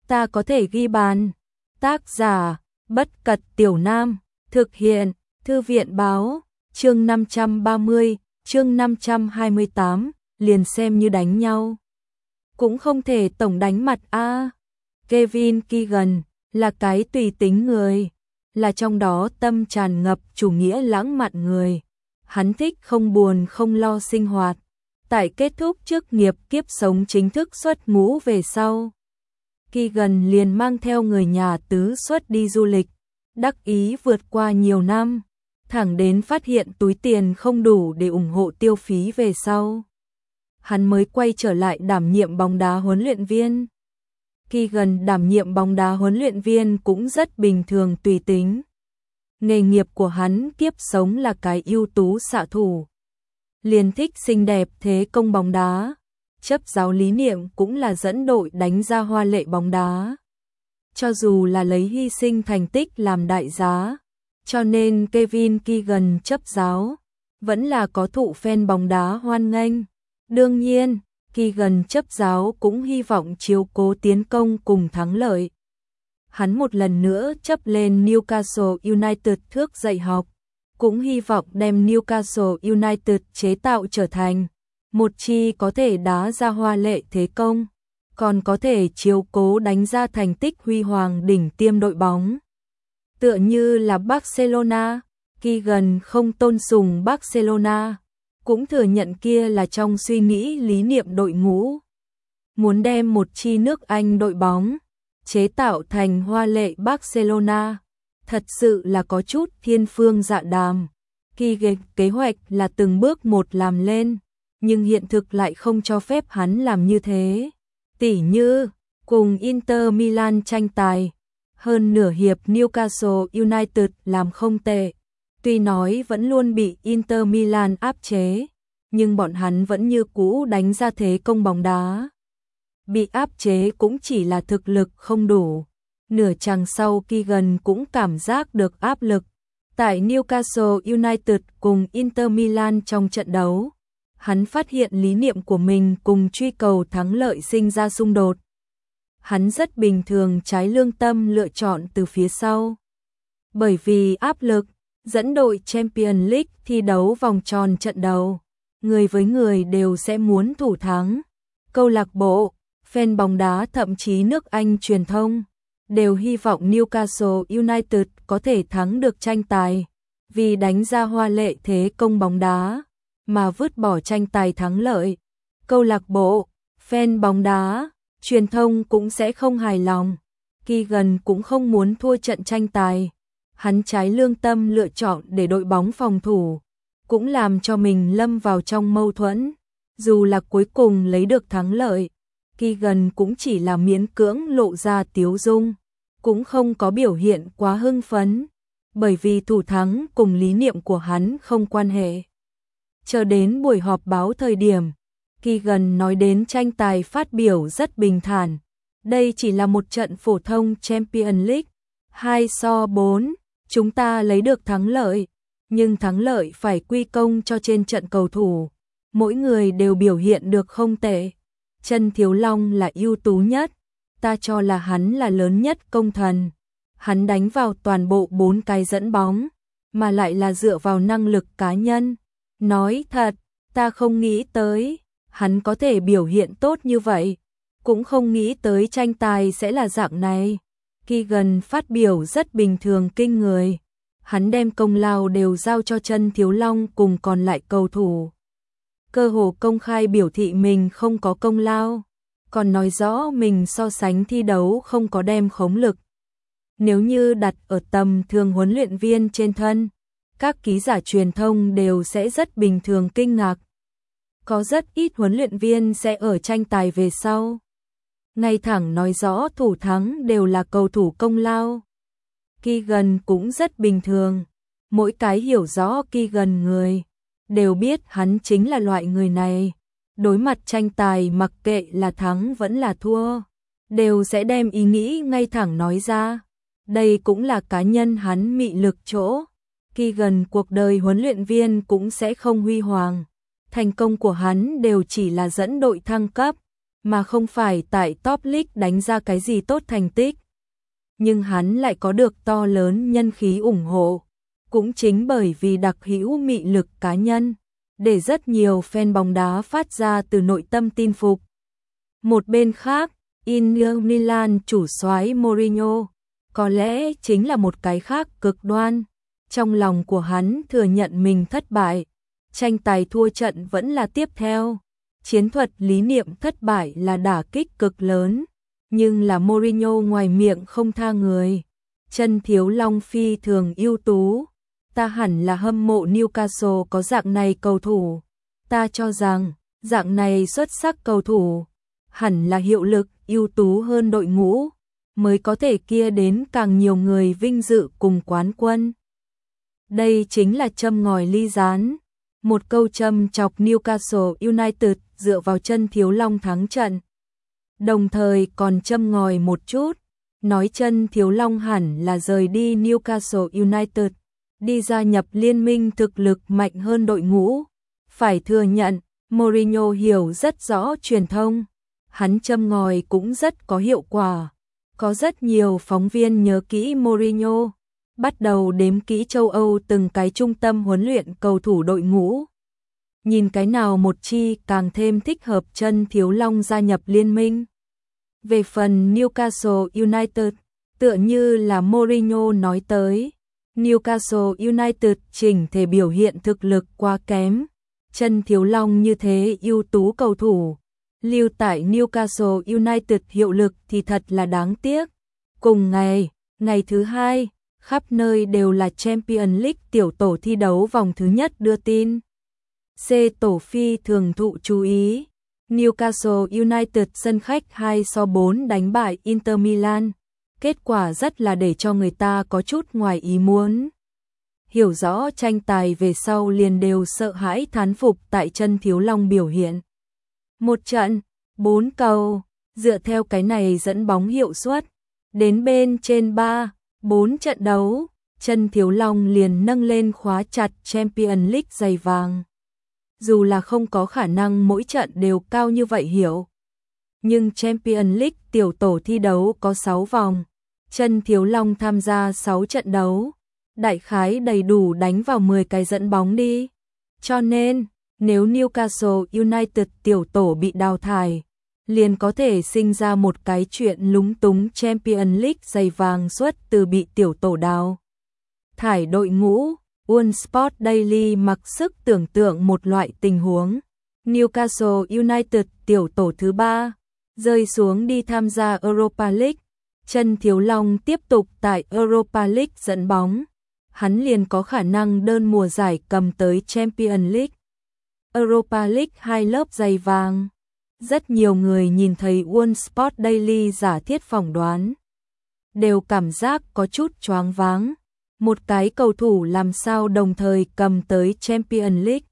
ta có thể ghi bàn. Tác giả, Bất Cật Tiểu Nam, thực hiện, Thư viện Báo, chương 530, chương 528, liền xem như đánh nhau. Cũng không thể tổng đánh mặt a. Kevin Keegan là cái tùy tính người, là trong đó tâm tràn ngập chủ nghĩa lãng mạn người. Hắn thích không buồn không lo sinh hoạt. Tại kết thúc chức nghiệp kiếp sống chính thức xuất ngũ về sau, Keegan liền mang theo người nhà tứ xuất đi du lịch, đắc ý vượt qua nhiều năm, thẳng đến phát hiện túi tiền không đủ để ủng hộ tiêu phí về sau. Hắn mới quay trở lại đảm nhiệm bóng đá huấn luyện viên. Keegan đảm nhiệm bóng đá huấn luyện viên cũng rất bình thường tùy tính. Nghề nghiệp của hắn kiếp sống là cái ưu tú xạ thủ. Liền thích xinh đẹp thế công bóng đá. Chấp giáo lý niệm cũng là dẫn đội đánh ra hoa lệ bóng đá. Cho dù là lấy hy sinh thành tích làm đại giá, cho nên Kevin Keegan chấp giáo vẫn là có thụ fan bóng đá hoan nghênh. Đương nhiên, Keegan chấp giáo cũng hy vọng chiếu cố tiến công cùng thắng lợi. Hắn một lần nữa chấp lên Newcastle United thước dạy học, cũng hy vọng đem Newcastle United chế tạo trở thành một chi có thể đá ra hoa lệ thế công, còn có thể chiếu cố đánh ra thành tích huy hoàng đỉnh tiêm đội bóng. Tựa như là Barcelona, Keegan không tôn sùng Barcelona, cũng thừa nhận kia là trong suy nghĩ lý niệm đội ngũ. Muốn đem một chi nước Anh đội bóng chế tạo thành hoa lệ Barcelona, thật sự là có chút thiên phương dạ đàm. Keegan kế hoạch là từng bước một làm lên, nhưng hiện thực lại không cho phép hắn làm như thế. Tỉ như, cùng Inter Milan tranh tài, hơn nửa hiệp Newcastle United làm không tệ. Tuy nói vẫn luôn bị Inter Milan áp chế, nhưng bọn hắn vẫn như cũ đánh ra thế công bóng đá. Bị áp chế cũng chỉ là thực lực không đủ. Nửa chặng sau Keegan cũng cảm giác được áp lực. Tại Newcastle United cùng Inter Milan trong trận đấu, hắn phát hiện lý niệm của mình cùng truy cầu thắng lợi sinh ra xung đột. Hắn rất bình thường trái lương tâm lựa chọn từ phía sau. Bởi vì áp lực, dẫn đội Champions League thi đấu vòng tròn trận đầu, người với người đều sẽ muốn thủ thắng. Câu lạc bộ, fan bóng đá thậm chí nước Anh truyền thông đều hy vọng Newcastle United có thể thắng được tranh tài, vì đánh ra hoa lệ thế công bóng đá mà vứt bỏ tranh tài thắng lợi. Câu lạc bộ, fan bóng đá, truyền thông cũng sẽ không hài lòng. Keegan cũng không muốn thua trận tranh tài. Hắn trái lương tâm lựa chọn để đội bóng phòng thủ, cũng làm cho mình lâm vào trong mâu thuẫn. Dù là cuối cùng lấy được thắng lợi, Keegan cũng chỉ là miễn cưỡng lộ ra tiếu dung, cũng không có biểu hiện quá hưng phấn, bởi vì thủ thắng cùng lý niệm của hắn không quan hệ. Chờ đến buổi họp báo thời điểm, Keegan nói đến tranh tài phát biểu rất bình thản. Đây chỉ là một trận phổ thông Champions League, 2-4, chúng ta lấy được thắng lợi, nhưng thắng lợi phải quy công cho trên trận cầu thủ. Mỗi người đều biểu hiện được không tệ. Trần Thiếu Long là ưu tú nhất, ta cho là hắn là lớn nhất công thần. Hắn đánh vào toàn bộ 4 cái dẫn bóng, mà lại là dựa vào năng lực cá nhân. Nói thật, ta không nghĩ tới hắn có thể biểu hiện tốt như vậy, cũng không nghĩ tới tranh tài sẽ là dạng này. Keegan phát biểu rất bình thường kinh người. Hắn đem công lao đều giao cho Trần Thiếu Long cùng còn lại cầu thủ. Cơ hồ công khai biểu thị mình không có công lao, còn nói rõ mình so sánh thi đấu không có đem khống lực. Nếu như đặt ở tầm thường huấn luyện viên trên thân, các ký giả truyền thông đều sẽ rất bình thường kinh ngạc. Có rất ít huấn luyện viên sẽ ở tranh tài về sau ngay thẳng nói rõ thủ thắng đều là cầu thủ công lao. Keegan cũng rất bình thường. Mỗi cái hiểu rõ Keegan người đều biết hắn chính là loại người này. Đối mặt tranh tài mặc kệ là thắng vẫn là thua, đều sẽ đem ý nghĩ ngay thẳng nói ra. Đây cũng là cá nhân hắn mị lực chỗ. Keegan cuộc đời huấn luyện viên cũng sẽ không huy hoàng. Thành công của hắn đều chỉ là dẫn đội thăng cấp, mà không phải tại top league đánh ra cái gì tốt thành tích. Nhưng hắn lại có được to lớn nhân khí ủng hộ. Cũng chính bởi vì đặc hữu mị lực cá nhân, để rất nhiều fan bóng đá phát ra từ nội tâm tin phục. Một bên khác, Inter Milan chủ soái Mourinho, có lẽ chính là một cái khác cực đoan. Trong lòng của hắn thừa nhận mình thất bại, tranh tài thua trận vẫn là tiếp theo. Chiến thuật lý niệm thất bại là đả kích cực lớn, nhưng là Mourinho ngoài miệng không tha người. Chân Thiếu Long phi thường ưu tú, ta hẳn là hâm mộ Newcastle có dạng này cầu thủ. Ta cho rằng, dạng này xuất sắc cầu thủ, hẳn là hiệu lực ưu tú hơn đội ngũ, mới có thể kia đến càng nhiều người vinh dự cùng quán quân. Đây chính là châm ngòi ly gián, một câu châm chọc Newcastle United dựa vào Chân Thiếu Long thắng trận. Đồng thời còn châm ngòi một chút, nói Chân Thiếu Long hẳn là rời đi Newcastle United, đi gia nhập liên minh thực lực mạnh hơn đội ngũ. Phải thừa nhận, Mourinho hiểu rất rõ truyền thông, hắn châm ngòi cũng rất có hiệu quả. Có rất nhiều phóng viên nhớ kỹ Mourinho, bắt đầu đếm kỹ châu Âu từng cái trung tâm huấn luyện cầu thủ đội ngũ. Nhìn cái nào một chi càng thêm thích hợp Chân Thiếu Long gia nhập liên minh. Về phần Newcastle United, tựa như là Mourinho nói tới, Newcastle United chỉnh thể biểu hiện thực lực quá kém. Chân Thiếu Long như thế ưu tú cầu thủ, lưu tại Newcastle United hiệu lực thì thật là đáng tiếc. Cùng ngày, ngày thứ hai, khắp nơi đều là Champions League tiểu tổ thi đấu vòng thứ nhất đưa tin. C tổ phi thường thụ chú ý. Newcastle United sân khách 2-4 đánh bại Inter Milan. Kết quả rất là để cho người ta có chút ngoài ý muốn. Hiểu rõ tranh tài về sau liền đều sợ hãi thán phục tại Chân Thiếu Long biểu hiện. Một trận, 4 cầu, dựa theo cái này dẫn bóng hiệu suất. Đến bên trên 3-4 trận đấu, Chân Thiếu Long liền nâng lên khóa chặt Champions League giày vàng. Dù là không có khả năng mỗi trận đều cao như vậy hiểu. Nhưng Champions League tiểu tổ thi đấu có 6 vòng. Chân Thiếu Long tham gia 6 trận đấu. Đại khái đầy đủ đánh vào 10 cái dẫn bóng đi. Cho nên, nếu Newcastle United tiểu tổ bị đào thải, liền có thể sinh ra một cái chuyện lúng túng Champions League giày vàng suốt từ bị tiểu tổ đào thải đội ngũ. One Sport Daily mặc sức tưởng tượng một loại tình huống. Newcastle United tiểu tổ thứ 3, rơi xuống đi tham gia Europa League. Chân Thiếu Long tiếp tục tại Europa League dẫn bóng. Hắn liền có khả năng đơn mùa giải cầm tới Champions League. Europa League 2 lớp giày vàng. Rất nhiều người nhìn thấy One Sport Daily giả thiết phỏng đoán, đều cảm giác có chút choáng váng. Một cái cầu thủ làm sao đồng thời cầm tới Champions League,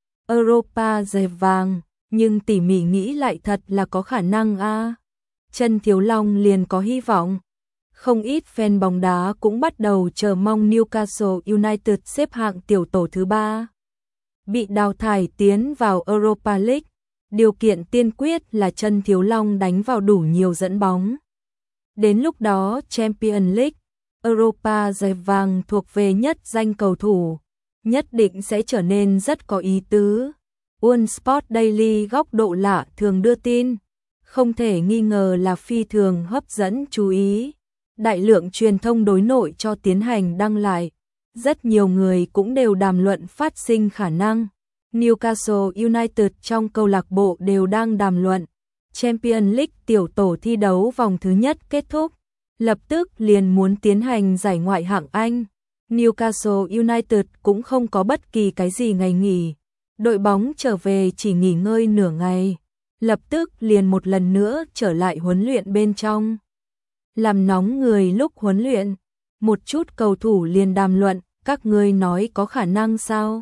Europa giày vàng, nhưng tỉ mỉ nghĩ lại thật là có khả năng a. Chân Thiếu Long liền có hy vọng. Không ít fan bóng đá cũng bắt đầu chờ mong Newcastle United xếp hạng tiểu tổ thứ 3. Bị đào thải tiến vào Europa League, điều kiện tiên quyết là Chân Thiếu Long đánh vào đủ nhiều dẫn bóng. Đến lúc đó Champions League, Europa giày vàng thuộc về nhất danh cầu thủ, nhất định sẽ trở nên rất có ý tứ. One Sport Daily góc độ lạ thường đưa tin, không thể nghi ngờ là phi thường hấp dẫn chú ý. Đại lượng truyền thông đối nội cho tiến hành đăng lại, rất nhiều người cũng đều đàm luận phát sinh khả năng. Newcastle United trong câu lạc bộ đều đang đàm luận. Champions League tiểu tổ thi đấu vòng thứ nhất kết thúc, lập tức liền muốn tiến hành giải ngoại hạng Anh. Newcastle United cũng không có bất kỳ cái gì ngày nghỉ. Đội bóng trở về chỉ nghỉ ngơi nửa ngày, lập tức liền một lần nữa trở lại huấn luyện bên trong. Làm nóng người lúc huấn luyện, một chút cầu thủ liền đàm luận, các ngươi nói có khả năng sao?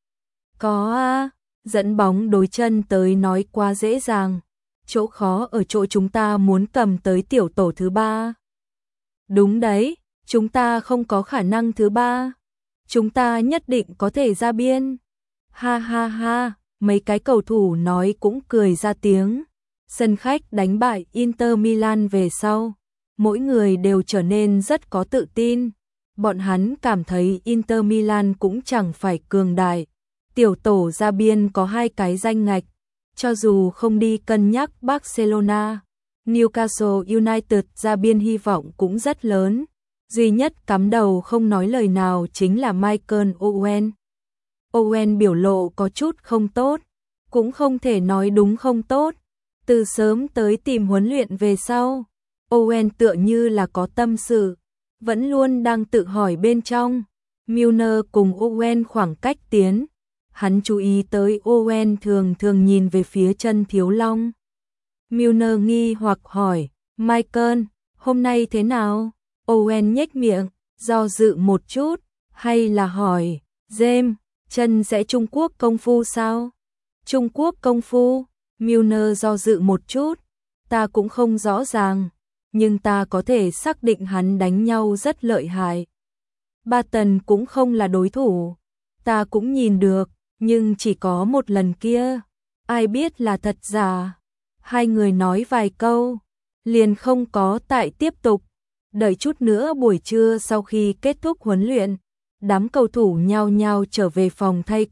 Có a, dẫn bóng đối chân tới nói quá dễ dàng, chỗ khó ở chỗ chúng ta muốn cầm tới tiểu tổ thứ 3. Đúng đấy, chúng ta không có khả năng thứ 3. Chúng ta nhất định có thể ra biên. Ha ha ha, mấy cái cầu thủ nói cũng cười ra tiếng. Sân khách đánh bại Inter Milan về sau, mỗi người đều trở nên rất có tự tin. Bọn hắn cảm thấy Inter Milan cũng chẳng phải cường đại. Tiểu tổ ra biên có 2 cái danh ngạch, cho dù không đi cân nhắc Barcelona, Newcastle United ra biên hy vọng cũng rất lớn. Duy nhất cắm đầu không nói lời nào chính là Michael Owen. Owen biểu lộ có chút không tốt, cũng không thể nói đúng không tốt. Từ sớm tới tìm huấn luyện về sau, Owen tựa như là có tâm sự, vẫn luôn đang tự hỏi bên trong. Milner cùng Owen khoảng cách tiến, hắn chú ý tới Owen thường thường nhìn về phía Chân Thiếu Long. Milner nghi hoặc hỏi, Michael, hôm nay thế nào? Owen nhếch miệng, do dự một chút, hay là hỏi, James, Chân sẽ Trung Quốc công phu sao? Trung Quốc công phu? Milner do dự một chút, ta cũng không rõ ràng, nhưng ta có thể xác định hắn đánh nhau rất lợi hại. Barton cũng không là đối thủ, ta cũng nhìn được, nhưng chỉ có một lần kia, ai biết là thật giả. Hai người nói vài câu, liền không có tại tiếp tục. Đợi chút nữa buổi trưa sau khi kết thúc huấn luyện, đám cầu thủ nhao nhao trở về phòng thay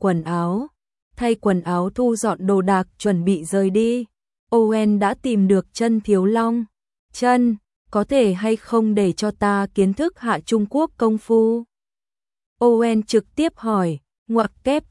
quần áo thu dọn đồ đạc chuẩn bị rời đi. Owen đã tìm được Chân Thiếu Long. Chân, có thể hay không để cho ta kiến thức hạ Trung Quốc công phu? Owen trực tiếp hỏi, ngoặc kép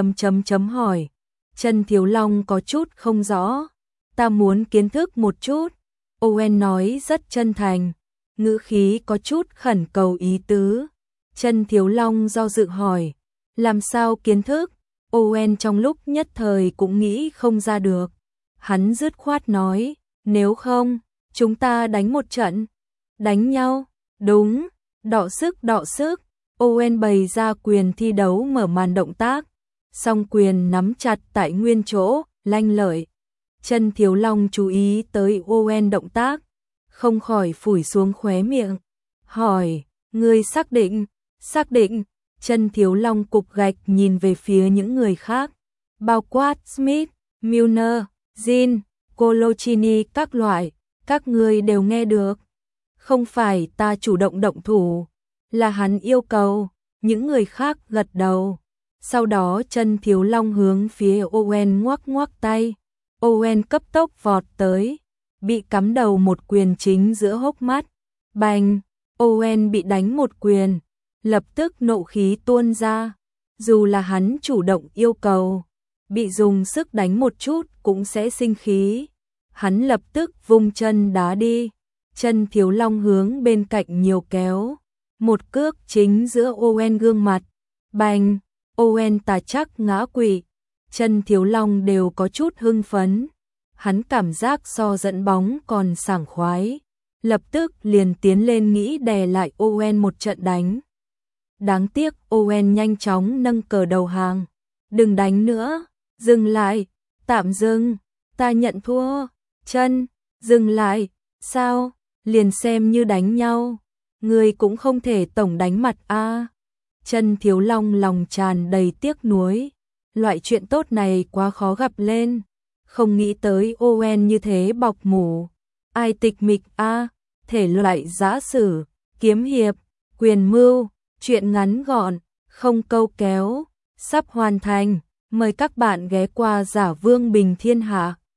hỏi. Chân Thiếu Long có chút không rõ. Ta muốn kiến thức một chút. Owen nói rất chân thành, ngữ khí có chút khẩn cầu ý tứ. Chân Thiếu Long do dự hỏi, làm sao kiến thức? Owen trong lúc nhất thời cũng nghĩ không ra được. Hắn dứt khoát nói, nếu không, chúng ta đánh một trận. Đánh nhau? Đúng, đọ sức. Owen bày ra quyền thi đấu mở màn động tác, song quyền nắm chặt tại nguyên chỗ, lanh lợi. Chân Thiếu Long chú ý tới Owen động tác, không khỏi phủi xuống khóe miệng, hỏi, ngươi xác định? Xác định. Chân Thiếu Long cục gạch nhìn về phía những người khác, bao quát Smith, Milner, Jean, Coloccini các loại, các ngươi đều nghe được. Không phải ta chủ động động thủ, là hắn yêu cầu. Những người khác gật đầu. Sau đó Chân Thiếu Long hướng phía Owen ngoắc tay. Owen cấp tốc vọt tới, bị cắm đầu một quyền chính giữa hốc mắt. Bành! Owen bị đánh một quyền, lập tức nộ khí tuôn ra. Dù là hắn chủ động yêu cầu, bị dùng sức đánh một chút cũng sẽ sinh khí. Hắn lập tức vung chân đá đi. Chân Thiếu Long hướng bên cạnh nhiều kéo, một cước chính giữa Owen gương mặt. Bành! Owen tà chắc ngã quỵ. Chân Thiếu Long đều có chút hưng phấn. Hắn cảm giác so dẫn bóng còn sảng khoái, lập tức liền tiến lên nghĩ đè lại Owen một trận đánh. Đáng tiếc Owen nhanh chóng nâng cờ đầu hàng. Đừng đánh nữa, dừng lại, tạm dừng, ta nhận thua. Chân, dừng lại, sao, liền xem như đánh nhau, người cũng không thể tổng đánh mặt a. Chân Thiếu Long lòng tràn đầy tiếc nuối, loại chuyện tốt này quá khó gặp lên, không nghĩ tới Owen như thế bọc mủ. Ai tịch mịch a, thể loại giã sử, kiếm hiệp, quyền mưu, chuyện ngắn gọn, không câu kéo, sắp hoàn thành, mời các bạn ghé qua Giả Vương Bình Thiên Hạ.